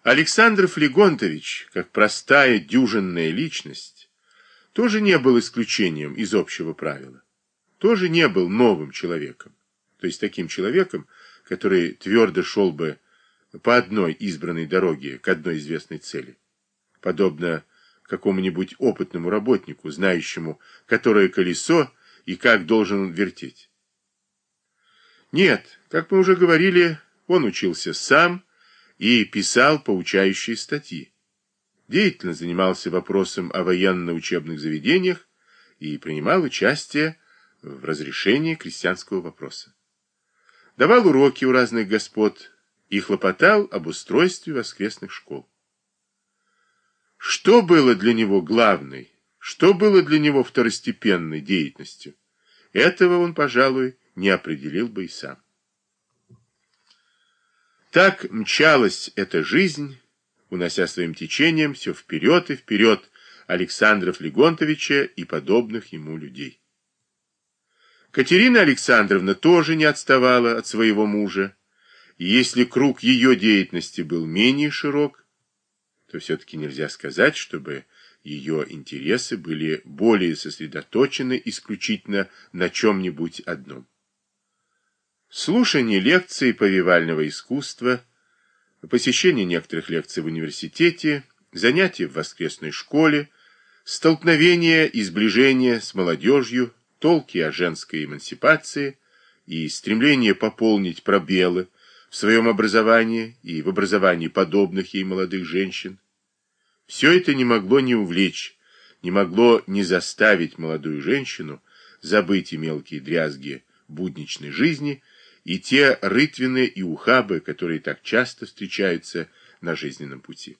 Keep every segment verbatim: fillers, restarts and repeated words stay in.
Александр Флегонтович, как простая дюжинная личность, тоже не был исключением из общего правила, тоже не был новым человеком, то есть таким человеком, который твердо шел бы по одной избранной дороге к одной известной цели, подобно какому-нибудь опытному работнику, знающему, которое колесо и как должен он вертеть. Нет, как мы уже говорили, он учился сам и писал поучающие статьи, деятельно занимался вопросом о военно-учебных заведениях и принимал участие в разрешении крестьянского вопроса. Давал уроки у разных господ и хлопотал об устройстве воскресных школ. Что было для него главной, что было для него второстепенной деятельностью, этого он, пожалуй, не определил бы и сам. Так мчалась эта жизнь, унося своим течением все вперед и вперед Александра Флегонтовича и подобных ему людей. Катерина Александровна тоже не отставала от своего мужа, и если круг ее деятельности был менее широк, то все-таки нельзя сказать, чтобы ее интересы были более сосредоточены исключительно на чем-нибудь одном. Слушание лекций повивального искусства, посещение некоторых лекций в университете, занятия в воскресной школе, столкновения и сближения с молодежью, толки о женской эмансипации и стремление пополнить пробелы в своем образовании и в образовании подобных ей молодых женщин. Все это не могло не увлечь, не могло не заставить молодую женщину забыть и мелкие дрязги будничной жизни, и те рытвины и ухабы, которые так часто встречаются на жизненном пути.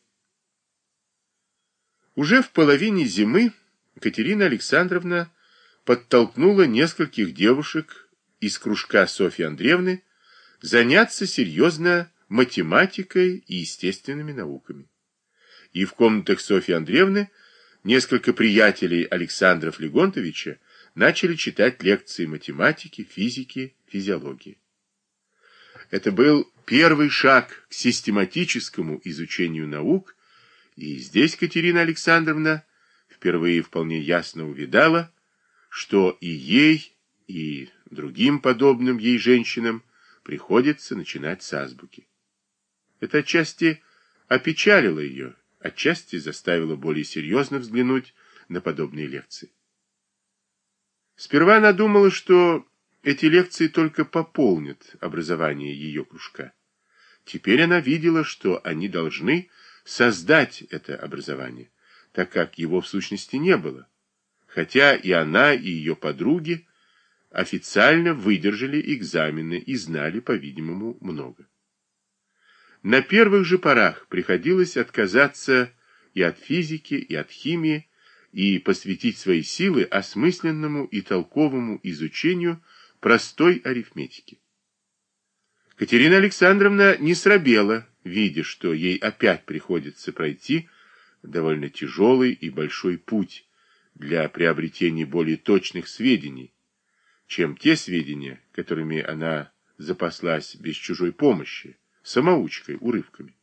Уже в половине зимы Катерина Александровна подтолкнула нескольких девушек из кружка Софьи Андреевны заняться серьезно математикой и естественными науками. И в комнатах Софьи Андреевны несколько приятелей Александра Флегонтовича начали читать лекции математики, физики, физиологии. Это был первый шаг к систематическому изучению наук, и здесь Катерина Александровна впервые вполне ясно увидала, что и ей, и другим подобным ей женщинам приходится начинать с азбуки. Это отчасти опечалило ее, отчасти заставило более серьезно взглянуть на подобные лекции. Сперва она думала, что эти лекции только пополнят образование ее кружка. Теперь она видела, что они должны создать это образование, так как его в сущности не было, хотя и она, и ее подруги официально выдержали экзамены и знали, по-видимому, много. На первых же порах приходилось отказаться и от физики, и от химии, и посвятить свои силы осмысленному и толковому изучению простой арифметики. Катерина Александровна не срабела, видя, что ей опять приходится пройти довольно тяжелый и большой путь для приобретения более точных сведений, чем те сведения, которыми она запаслась без чужой помощи, самоучкой, урывками.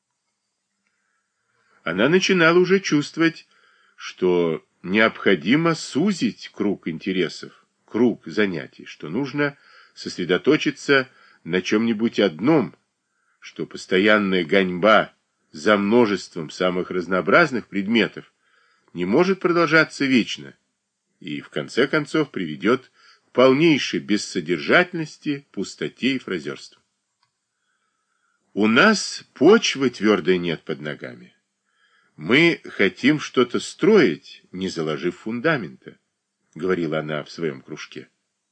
Она начинала уже чувствовать, что необходимо сузить круг интересов, круг занятий, что нужно сосредоточиться на чем-нибудь одном, что постоянная гоньба за множеством самых разнообразных предметов не может продолжаться вечно и в конце концов приведет к полнейшей бессодержательности, пустоте и фразерству. У нас почвы твердой нет под ногами. Мы хотим что-то строить, не заложив фундамента, говорила она в своем кружке.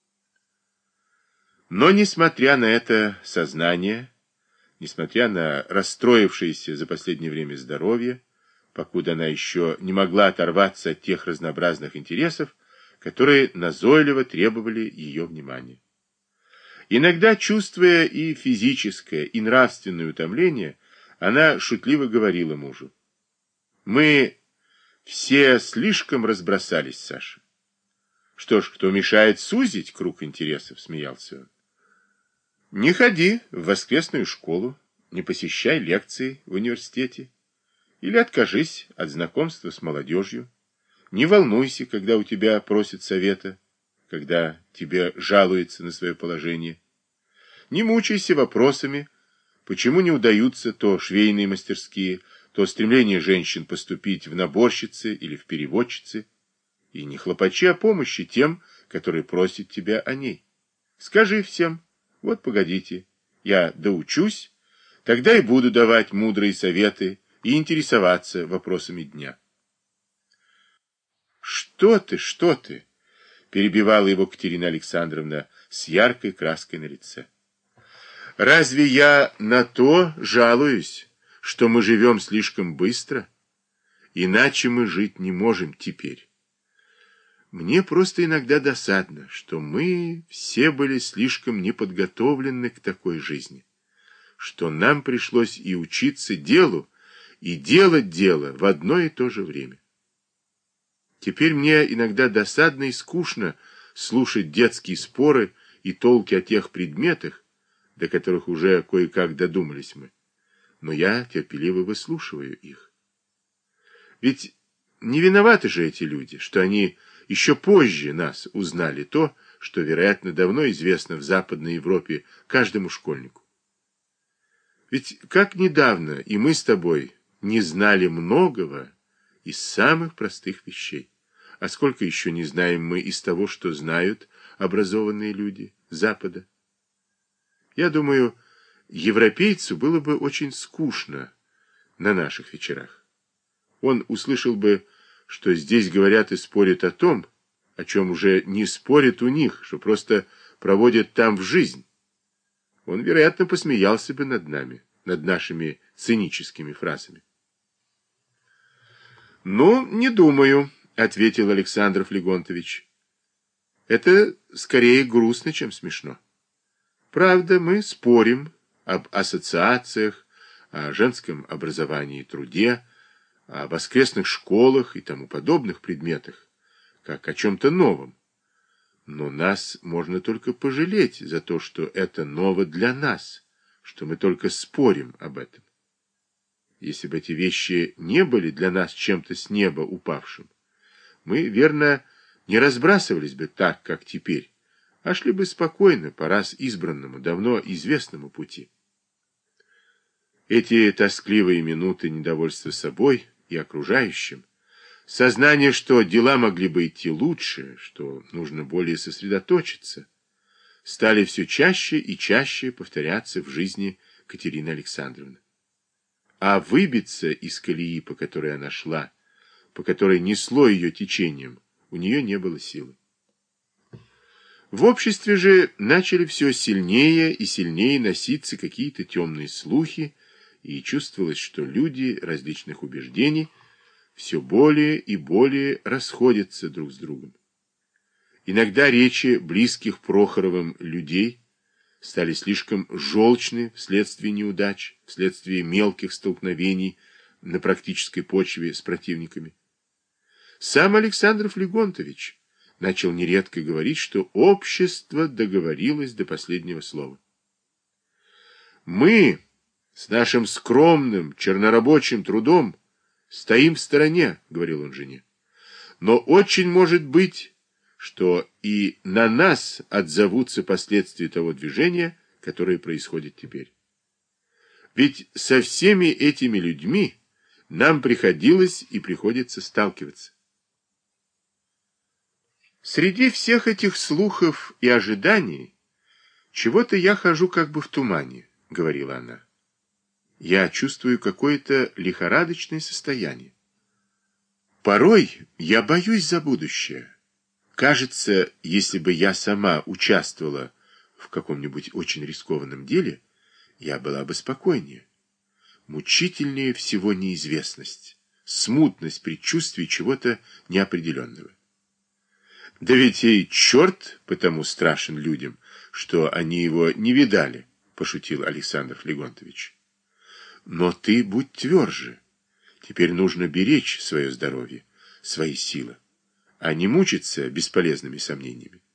Но, несмотря на это сознание, несмотря на расстроившееся за последнее время здоровье, покуда она еще не могла оторваться от тех разнообразных интересов, которые назойливо требовали ее внимания. Иногда, чувствуя и физическое, и нравственное утомление, она шутливо говорила мужу: «Мы все слишком разбросались, Саша». «Что ж, кто мешает сузить круг интересов?» — смеялся он. «Не ходи в воскресную школу, не посещай лекции в университете, или откажись от знакомства с молодежью. Не волнуйся, когда у тебя просят совета, когда тебе жалуются на свое положение. Не мучайся вопросами, почему не удаются то швейные мастерские, то стремление женщин поступить в наборщицы или в переводчицы, и не хлопочи о помощи тем, которые просят тебя о ней. Скажи всем: вот погодите, я доучусь, тогда и буду давать мудрые советы и интересоваться вопросами дня. Что ты, что ты? Перебивала его Катерина Александровна с яркой краской на лице. Разве я на то жалуюсь, что мы живем слишком быстро? Иначе мы жить не можем теперь. Мне просто иногда досадно, что мы все были слишком неподготовлены к такой жизни, что нам пришлось и учиться делу, и делать дело в одно и то же время. Теперь мне иногда досадно и скучно слушать детские споры и толки о тех предметах, до которых уже кое-как додумались мы, но я терпеливо выслушиваю их. Ведь не виноваты же эти люди, что они еще позже нас узнали то, что, вероятно, давно известно в Западной Европе каждому школьнику. Ведь как недавно и мы с тобой не знали многого из самых простых вещей, а сколько еще не знаем мы из того, что знают образованные люди Запада. Я думаю, европейцу было бы очень скучно на наших вечерах. Он услышал бы, что здесь говорят и спорят о том, о чем уже не спорят у них, что просто проводят там в жизнь. Он, вероятно, посмеялся бы над нами, над нашими циническими фразами. «Ну, не думаю», — ответил Александр Флегонтович. «Это скорее грустно, чем смешно. Правда, мы спорим об ассоциациях, о женском образовании и труде, о воскресных школах и тому подобных предметах, как о чем-то новом. Но нас можно только пожалеть за то, что это ново для нас, что мы только спорим об этом. Если бы эти вещи не были для нас чем-то с неба упавшим, мы, верно, не разбрасывались бы так, как теперь, а шли бы спокойно по раз избранному, давно известному пути. Эти тоскливые минуты недовольства собой и окружающим, сознание, что дела могли бы идти лучше, что нужно более сосредоточиться, стали все чаще и чаще повторяться в жизни Катерины Александровны. А выбиться из колеи, по которой она шла, по которой несло ее течением, у нее не было силы. В обществе же начали все сильнее и сильнее носиться какие-то темные слухи, и чувствовалось, что люди различных убеждений все более и более расходятся друг с другом. Иногда речи близких Прохоровым людей стали слишком желчны вследствие неудач, вследствие мелких столкновений на практической почве с противниками. Сам Александр Флегонтович начал нередко говорить, что общество договорилось до последнего слова. «Мы с нашим скромным чернорабочим трудом стоим в стороне», — говорил он жене. «Но очень может быть, что и на нас отзовутся последствия того движения, которое происходит теперь. Ведь со всеми этими людьми нам приходилось и приходится сталкиваться». Среди всех этих слухов и ожиданий чего-то я хожу как бы в тумане, — говорила она. Я чувствую какое-то лихорадочное состояние. Порой я боюсь за будущее. Кажется, если бы я сама участвовала в каком-нибудь очень рискованном деле, я была бы спокойнее. Мучительнее всего неизвестность, смутность предчувствий чего-то неопределенного. Да ведь и черт потому страшен людям, что они его не видали, пошутил Александр Флегонтович. Но ты будь тверже. Теперь нужно беречь свое здоровье, свои силы, а не мучиться бесполезными сомнениями.